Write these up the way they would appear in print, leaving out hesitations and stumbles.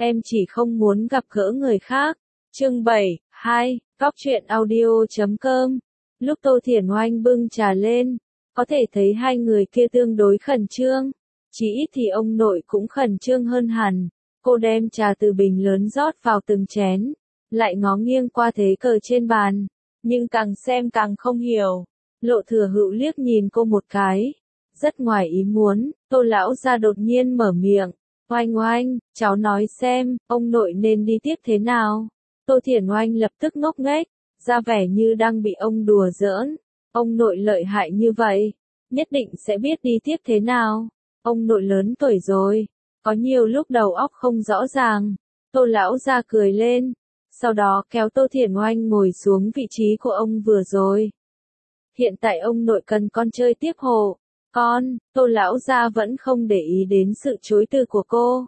em chỉ không muốn gặp gỡ người khác. Chương 7, 2, Góc truyện audio.com. Lúc Tô Thiển Oanh bưng trà lên, có thể thấy hai người kia tương đối khẩn trương. Chỉ ít thì ông nội cũng khẩn trương hơn hẳn. Cô đem trà từ bình lớn rót vào từng chén, lại ngó nghiêng qua thế cờ trên bàn, nhưng càng xem càng không hiểu. Lộ Thừa Hữu liếc nhìn cô một cái, rất ngoài ý muốn. Tô lão gia đột nhiên mở miệng, Oanh Oanh, cháu nói xem, ông nội nên đi tiếp thế nào? Tô Thiển Oanh lập tức ngốc nghếch, ra vẻ như đang bị ông đùa giỡn. Ông nội lợi hại như vậy, nhất định sẽ biết đi tiếp thế nào. Ông nội lớn tuổi rồi, có nhiều lúc đầu óc không rõ ràng. Tô lão gia cười lên, sau đó kéo Tô Thiển Oanh ngồi xuống vị trí của ông vừa rồi. Hiện tại ông nội cần con chơi tiếp hộ. Con, Tô lão gia vẫn không để ý đến sự chối từ của cô.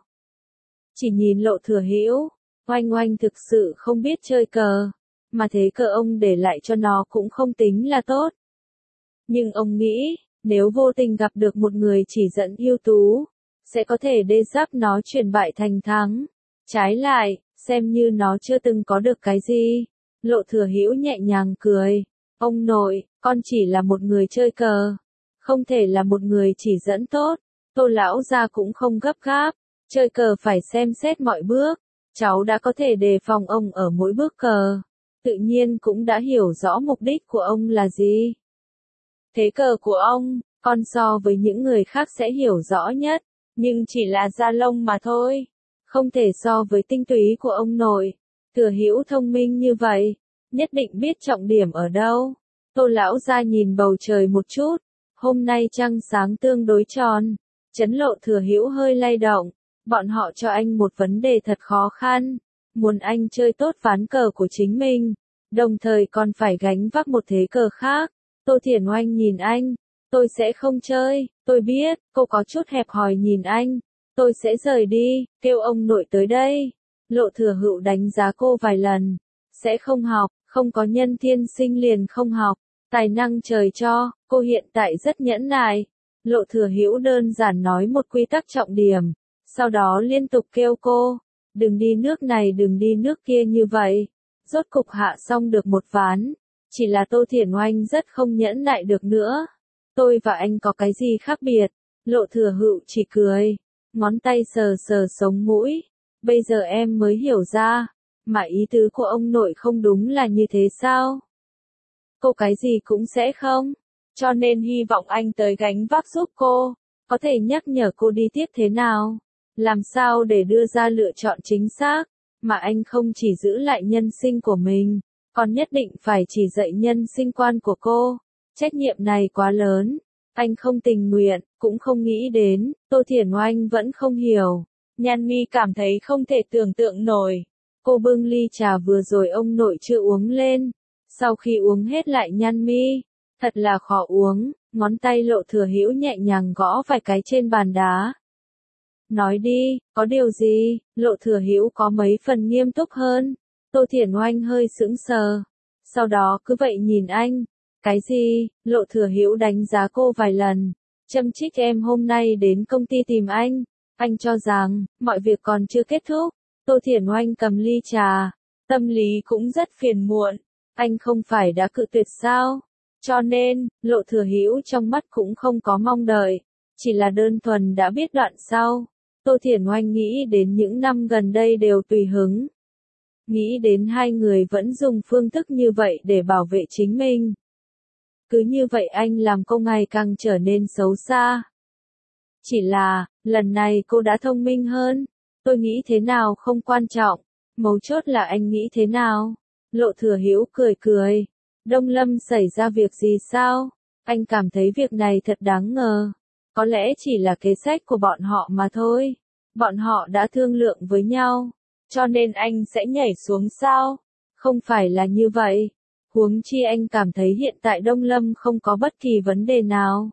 Chỉ nhìn Lộ Thừa Hữu, Oanh Oanh thực sự không biết chơi cờ, mà thế cờ ông để lại cho nó cũng không tính là tốt. Nhưng ông nghĩ, nếu vô tình gặp được một người chỉ dẫn ưu tú, sẽ có thể đê giáp nó chuyển bại thành thắng. Trái lại, xem như nó chưa từng có được cái gì. Lộ Thừa Hữu nhẹ nhàng cười, ông nội, con chỉ là một người chơi cờ, không thể là một người chỉ dẫn tốt. Tô lão gia cũng không gấp gáp, chơi cờ phải xem xét mọi bước. Cháu đã có thể đề phòng ông ở mỗi bước cờ, tự nhiên cũng đã hiểu rõ mục đích của ông là gì. Thế cờ của ông, con so với những người khác sẽ hiểu rõ nhất, nhưng chỉ là da lông mà thôi, không thể so với tinh túy của ông nội. Thừa Hữu thông minh như vậy, nhất định biết trọng điểm ở đâu. Tô lão gia nhìn bầu trời một chút, hôm nay trăng sáng tương đối tròn, chấn Lộ Thừa Hữu hơi lay động. Bọn họ cho anh một vấn đề thật khó khăn, muốn anh chơi tốt ván cờ của chính mình, đồng thời còn phải gánh vác một thế cờ khác. Tô Thiển Oanh nhìn anh, tôi sẽ không chơi, tôi biết. Cô có chút hẹp hòi nhìn anh, tôi sẽ rời đi, kêu ông nội tới đây. Lộ Thừa Hữu đánh giá cô vài lần, sẽ không học, không có nhân thiên sinh liền không học, tài năng trời cho, cô hiện tại rất nhẫn nại. Lộ Thừa Hữu đơn giản nói một quy tắc trọng điểm, sau đó liên tục kêu cô, đừng đi nước này đừng đi nước kia như vậy. Rốt cục hạ xong được một ván, chỉ là Tô Thiển Oanh rất không nhẫn nại được nữa. Tôi và anh có cái gì khác biệt? Lộ Thừa Hữu chỉ cười, ngón tay sờ sờ sống mũi. Bây giờ em mới hiểu ra, mà ý tứ của ông nội không đúng là như thế sao? Cô cái gì cũng sẽ không, cho nên hy vọng anh tới gánh vác giúp cô, có thể nhắc nhở cô đi tiếp thế nào, làm sao để đưa ra lựa chọn chính xác, mà anh không chỉ giữ lại nhân sinh của mình, còn nhất định phải chỉ dạy nhân sinh quan của cô. Trách nhiệm này quá lớn, anh không tình nguyện, cũng không nghĩ đến. Tô Thiển Oanh vẫn không hiểu, Nhan Mi cảm thấy không thể tưởng tượng nổi. Cô bưng ly trà vừa rồi ông nội chưa uống lên, sau khi uống hết lại Nhan Mi, thật là khó uống. Ngón tay Lộ Thừa Hữu nhẹ nhàng gõ vài cái trên bàn đá. Nói đi, có điều gì? Lộ Thừa Hữu có mấy phần nghiêm túc hơn. Tô Thiển Oanh hơi sững sờ, sau đó cứ vậy nhìn anh. Cái gì? Lộ Thừa Hữu đánh giá cô vài lần, châm chích em hôm nay đến công ty tìm anh cho rằng mọi việc còn chưa kết thúc. Tô Thiển Oanh cầm ly trà, tâm lý cũng rất phiền muộn. Anh không phải đã cự tuyệt sao? Cho nên, Lộ Thừa Hữu trong mắt cũng không có mong đợi, chỉ là đơn thuần đã biết đoạn sau. Tô Thiển Oanh nghĩ đến những năm gần đây đều tùy hứng. Nghĩ đến hai người vẫn dùng phương thức như vậy để bảo vệ chính mình. Cứ như vậy anh làm cô ngày càng trở nên xấu xa. Chỉ là, lần này cô đã thông minh hơn. Tôi nghĩ thế nào không quan trọng, mấu chốt là anh nghĩ thế nào. Lộ Thừa Hữu cười cười. Đông Lâm xảy ra việc gì sao? Anh cảm thấy việc này thật đáng ngờ. Có lẽ chỉ là kế sách của bọn họ mà thôi. Bọn họ đã thương lượng với nhau, cho nên anh sẽ nhảy xuống sao? Không phải là như vậy. Huống chi anh cảm thấy hiện tại Đông Lâm không có bất kỳ vấn đề nào.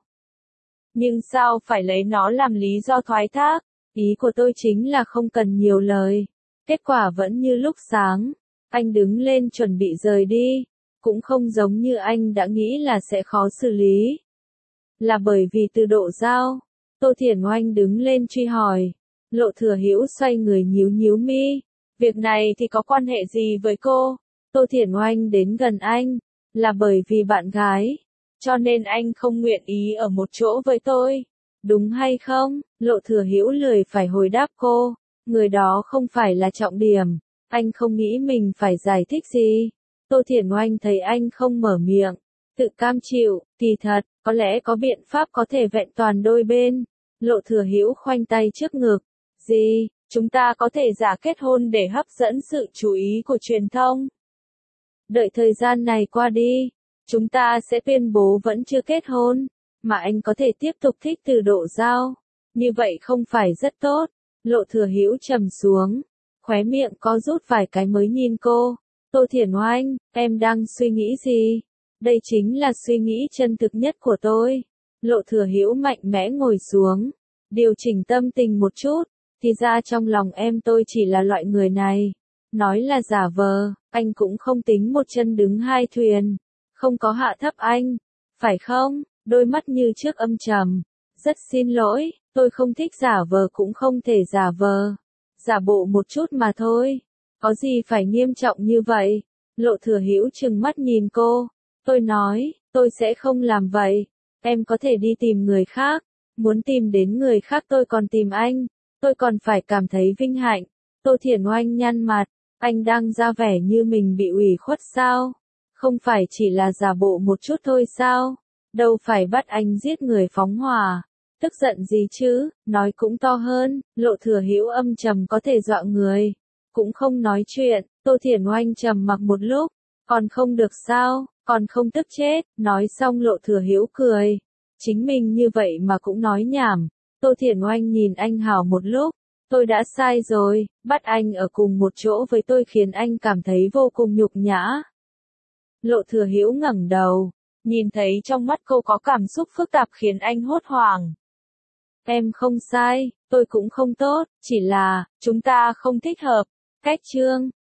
Nhưng sao phải lấy nó làm lý do thoái thác? Ý của tôi chính là không cần nhiều lời. Kết quả vẫn như lúc sáng. Anh đứng lên chuẩn bị rời đi. Cũng không giống như anh đã nghĩ là sẽ khó xử lý. Là bởi vì từ độ giao. Tô Thiển Oanh đứng lên truy hỏi. Lộ Thừa Hữu xoay người nhíu nhíu mi. Việc này thì có quan hệ gì với cô? Tô Thiển Oanh đến gần anh, là bởi vì bạn gái, cho nên anh không nguyện ý ở một chỗ với tôi. Đúng hay không? Lộ Thừa Hữu lười phải hồi đáp cô, người đó không phải là trọng điểm, anh không nghĩ mình phải giải thích gì. Tô Thiển Oanh thấy anh không mở miệng, tự cam chịu, kỳ thật, có lẽ có biện pháp có thể vẹn toàn đôi bên. Lộ Thừa Hữu khoanh tay trước ngực, gì, chúng ta có thể giả kết hôn để hấp dẫn sự chú ý của truyền thông. Đợi thời gian này qua đi, chúng ta sẽ tuyên bố vẫn chưa kết hôn, mà anh có thể tiếp tục thích từ độ giao. Như vậy không phải rất tốt. Lộ Thừa Hữu trầm xuống, khóe miệng có rút vài cái mới nhìn cô. Tô Thiển Oanh, em đang suy nghĩ gì? Đây chính là suy nghĩ chân thực nhất của tôi. Lộ Thừa Hữu mạnh mẽ ngồi xuống, điều chỉnh tâm tình một chút, thì ra trong lòng em tôi chỉ là loại người này. Nói là giả vờ, anh cũng không tính một chân đứng hai thuyền, không có hạ thấp anh, phải không? Đôi mắt như trước âm trầm. Rất xin lỗi, tôi không thích giả vờ cũng không thể giả vờ. Giả bộ một chút mà thôi. Có gì phải nghiêm trọng như vậy? Lộ Thừa Hữu trừng mắt nhìn cô. Tôi nói, tôi sẽ không làm vậy. Em có thể đi tìm người khác. Muốn tìm đến người khác tôi còn tìm anh. Tôi còn phải cảm thấy vinh hạnh. Tô Thiển Oanh nhăn mặt. Anh đang ra vẻ như mình bị ủy khuất sao? Không phải chỉ là giả bộ một chút thôi sao? Đâu phải bắt anh giết người phóng hỏa. Tức giận gì chứ, nói cũng to hơn. Lộ Thừa Hữu âm trầm có thể dọa người. Cũng không nói chuyện. Tô Thiển Oanh trầm mặc một lúc. Còn không được sao, còn không tức chết. Nói xong Lộ Thừa Hữu cười. Chính mình như vậy mà cũng nói nhảm. Tô Thiển Oanh nhìn anh hào một lúc. Tôi đã sai rồi, bắt anh ở cùng một chỗ với tôi khiến anh cảm thấy vô cùng nhục nhã. Lộ Thừa Hữu ngẩng đầu, nhìn thấy trong mắt cô có cảm xúc phức tạp khiến anh hốt hoảng. Em không sai, tôi cũng không tốt, chỉ là, chúng ta không thích hợp. Cách chương